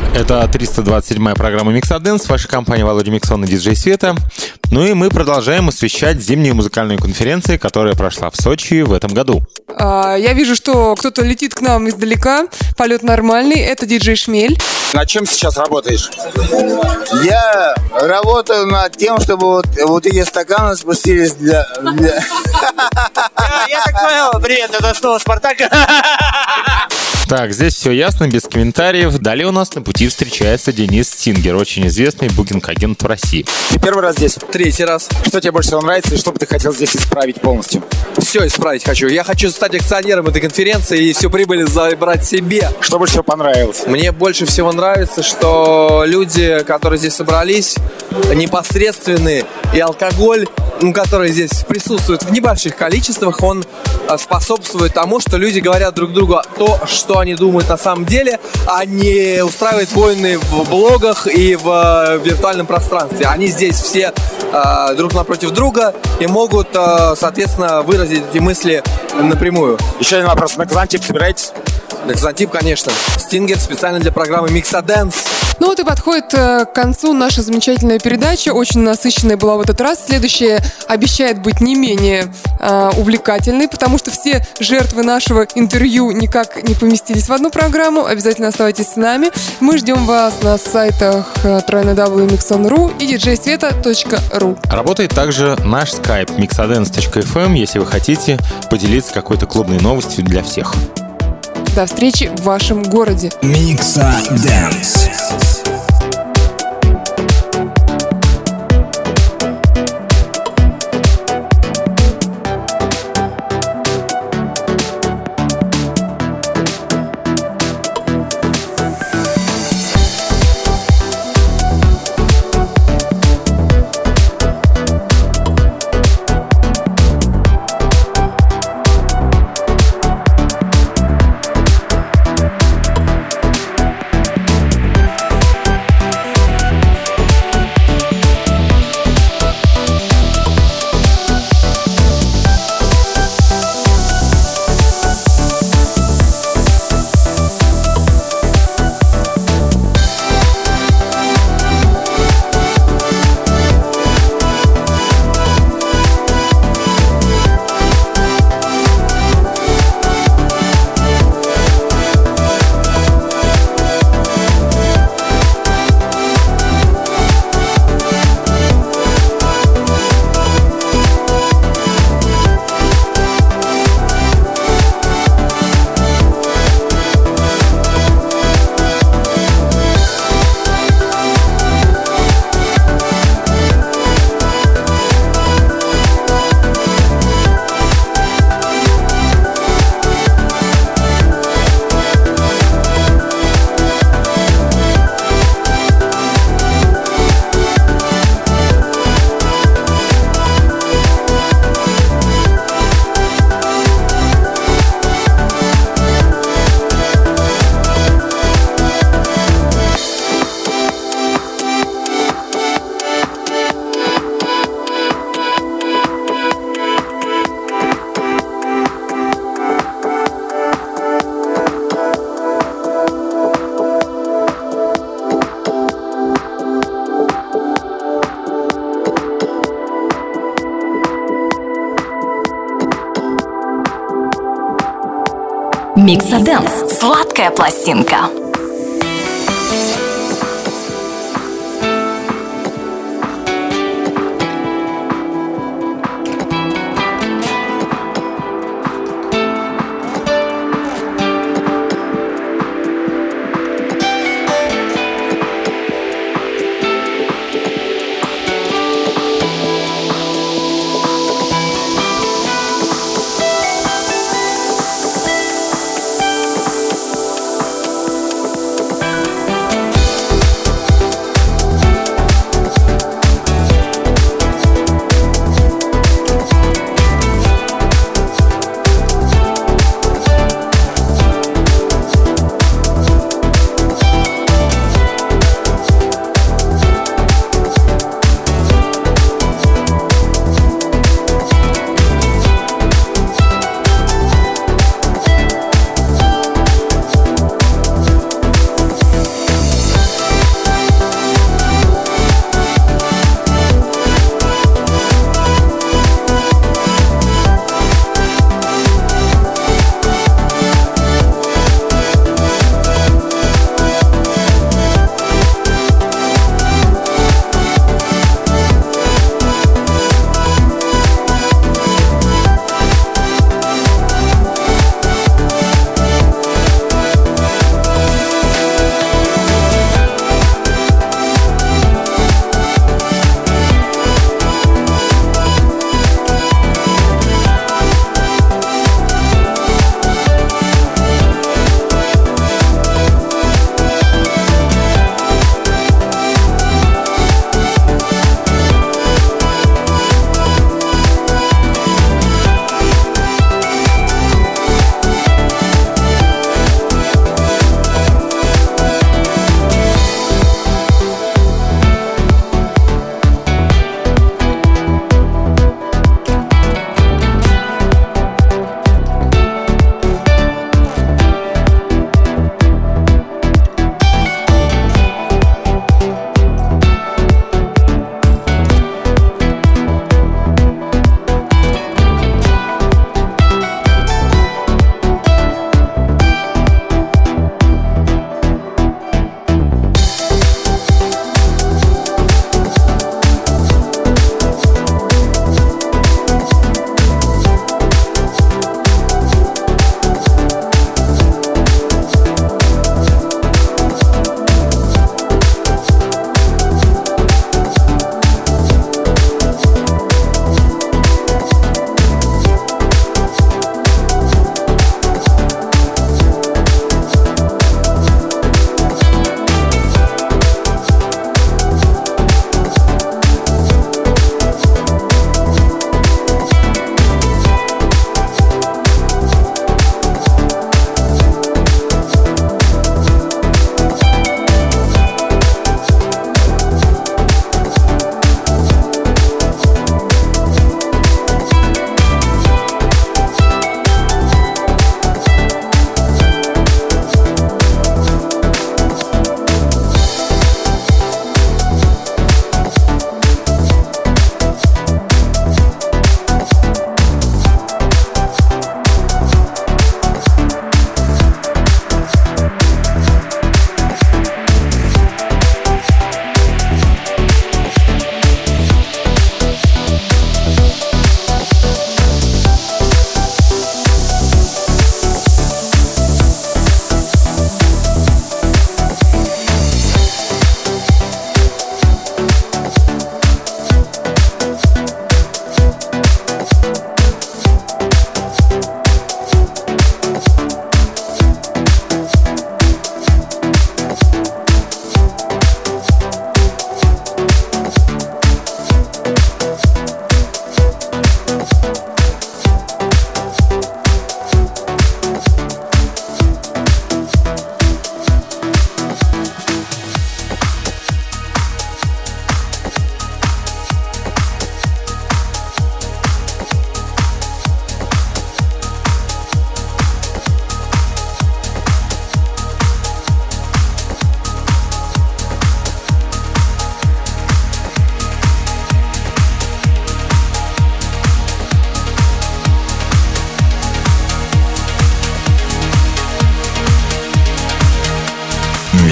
Это 327-я программа Mixadance, ваша компания Володя Миксон и диджей Света. Ну и мы продолжаем освещать зимнюю музыкальную конференцию, которая прошла в Сочи в этом году. Я вижу, что кто-то летит к нам издалека. Полет нормальный. Это диджей Шмель. Над чем сейчас работаешь? Я работаю над тем, чтобы вот эти стаканы спустились для... Я так понял. Привет, это снова Спартак. Так, здесь все ясно, без комментариев. Далее у нас на пути встречается Денис Стингер, очень известный букинг-агент в России. Ты первый раз здесь? Третий раз. Что тебе больше всего нравится и что бы ты хотел здесь исправить полностью? Все исправить хочу. Я хочу стать акционером этой конференции и всю прибыль забрать себе. Что больше всего понравилось? Мне больше всего нравится, что люди, которые здесь собрались, непосредственные, и алкоголь, который здесь присутствует в небольших количествах, он способствует тому, что люди говорят друг другу то, что они думают на самом деле, а не устраивают войны в блогах и в виртуальном пространстве. Они здесь все друг напротив друга и могут, соответственно, выразить эти мысли напрямую. Еще один вопрос. На Казантип собираетесь? На Казантип, конечно. Стингер специально для программы Mixadance. Ну вот и подходит к концу наша замечательная передача. Очень насыщенная была в этот раз. Следующая обещает быть не менее увлекательной, потому что все жертвы нашего интервью никак не поместились в одну программу. Обязательно оставайтесь с нами. Мы ждем вас на сайтах www.mixon.ru и djsveta.ru. Работает также наш скайп mixadance.fm, если вы хотите поделиться какой-то клубной новостью для всех. До встречи в вашем городе. Mixadance. Mixadance. Сладкая пластинка.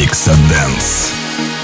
Mixadance.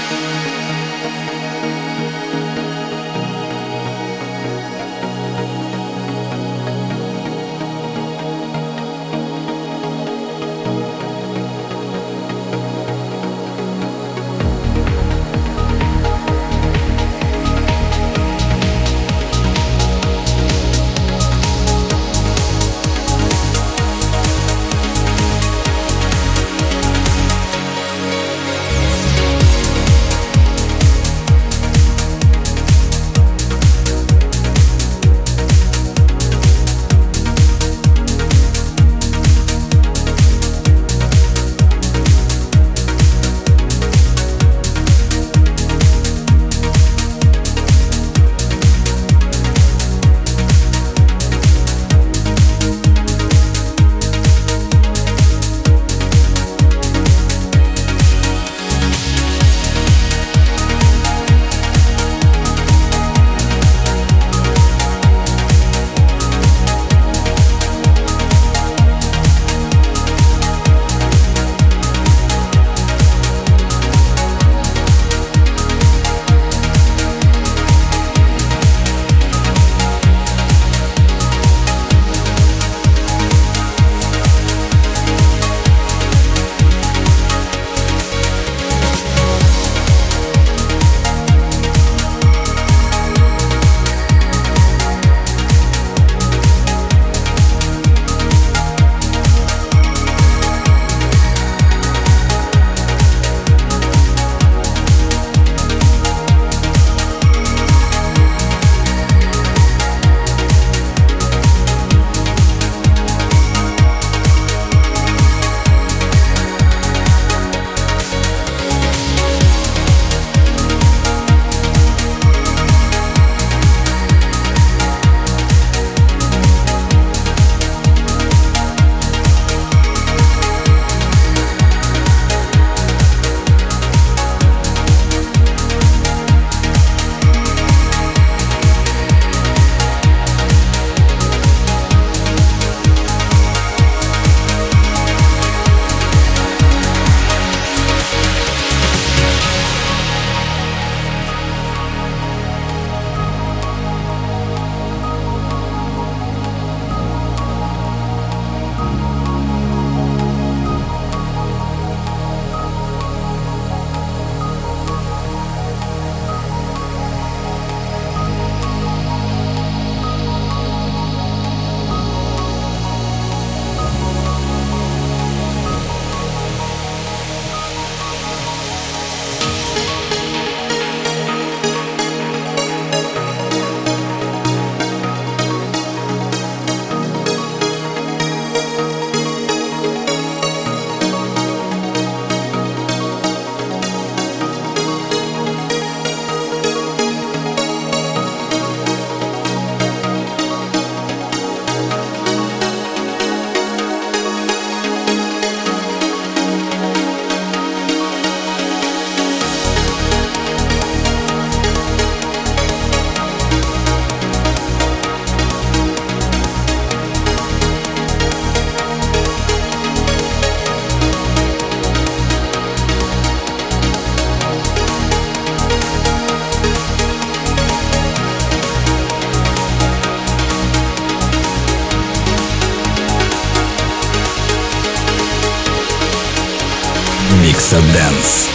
Mixadance.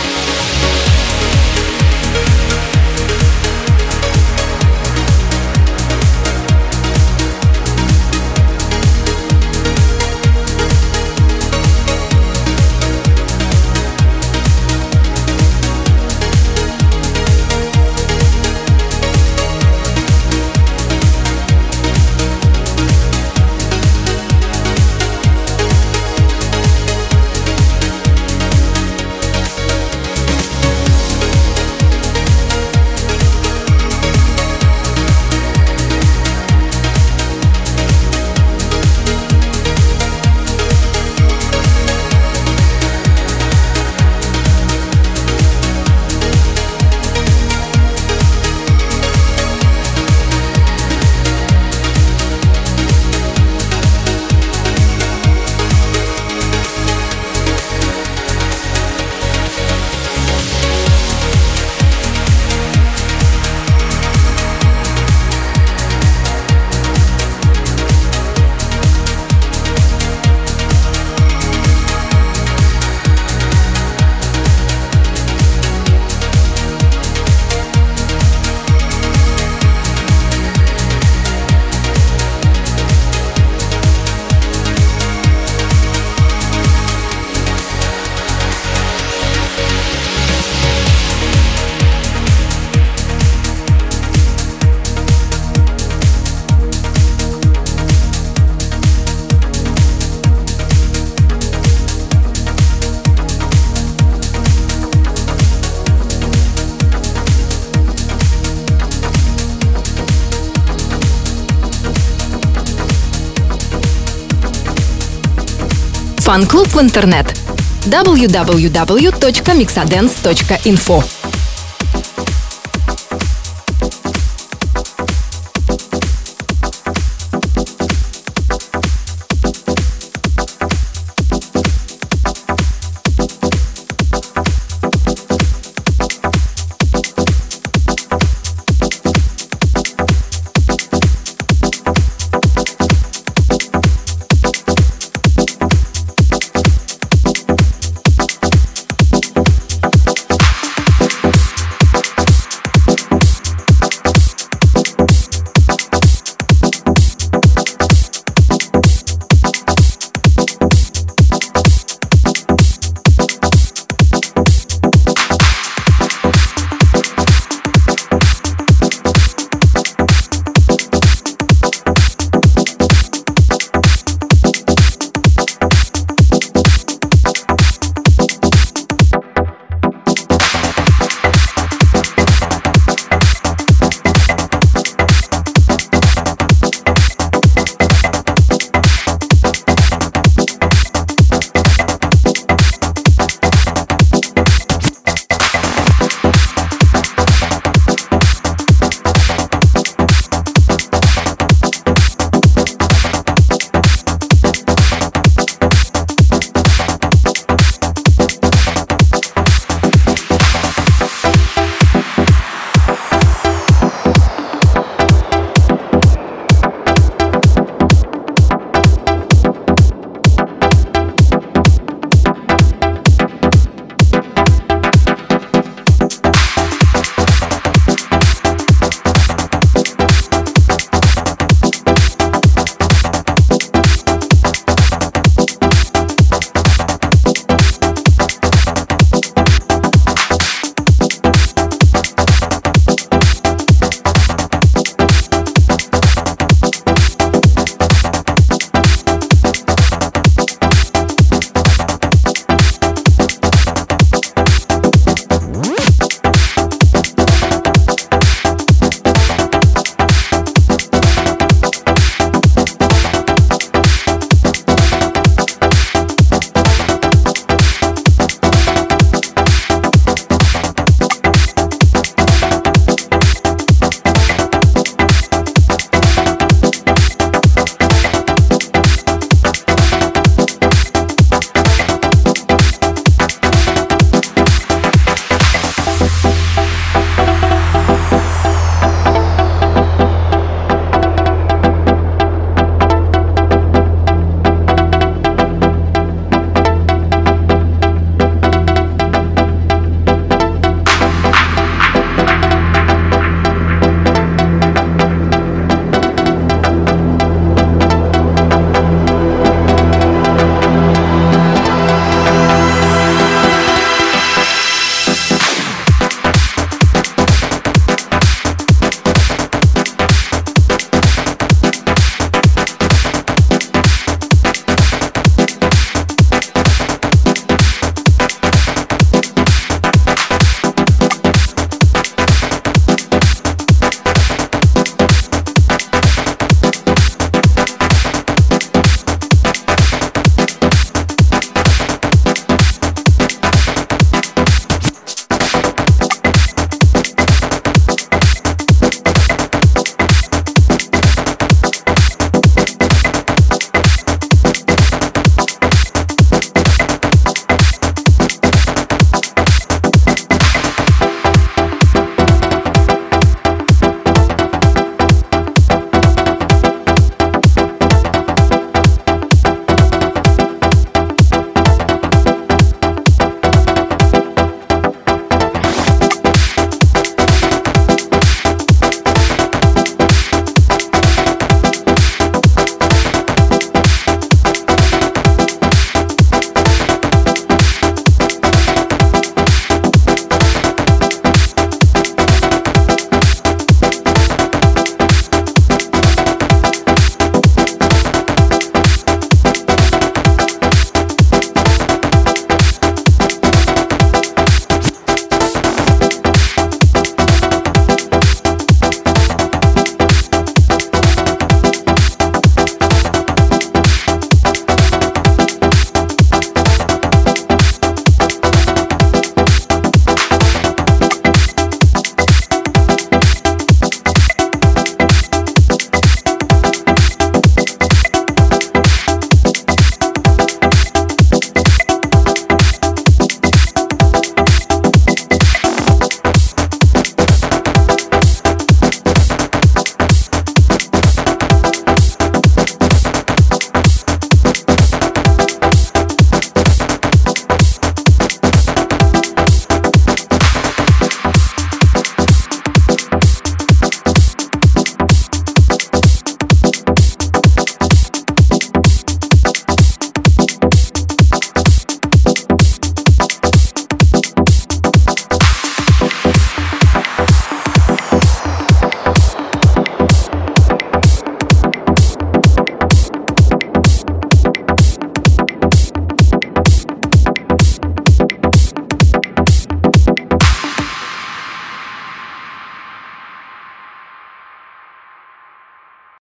Фан-клуб в интернет www.mixadance.info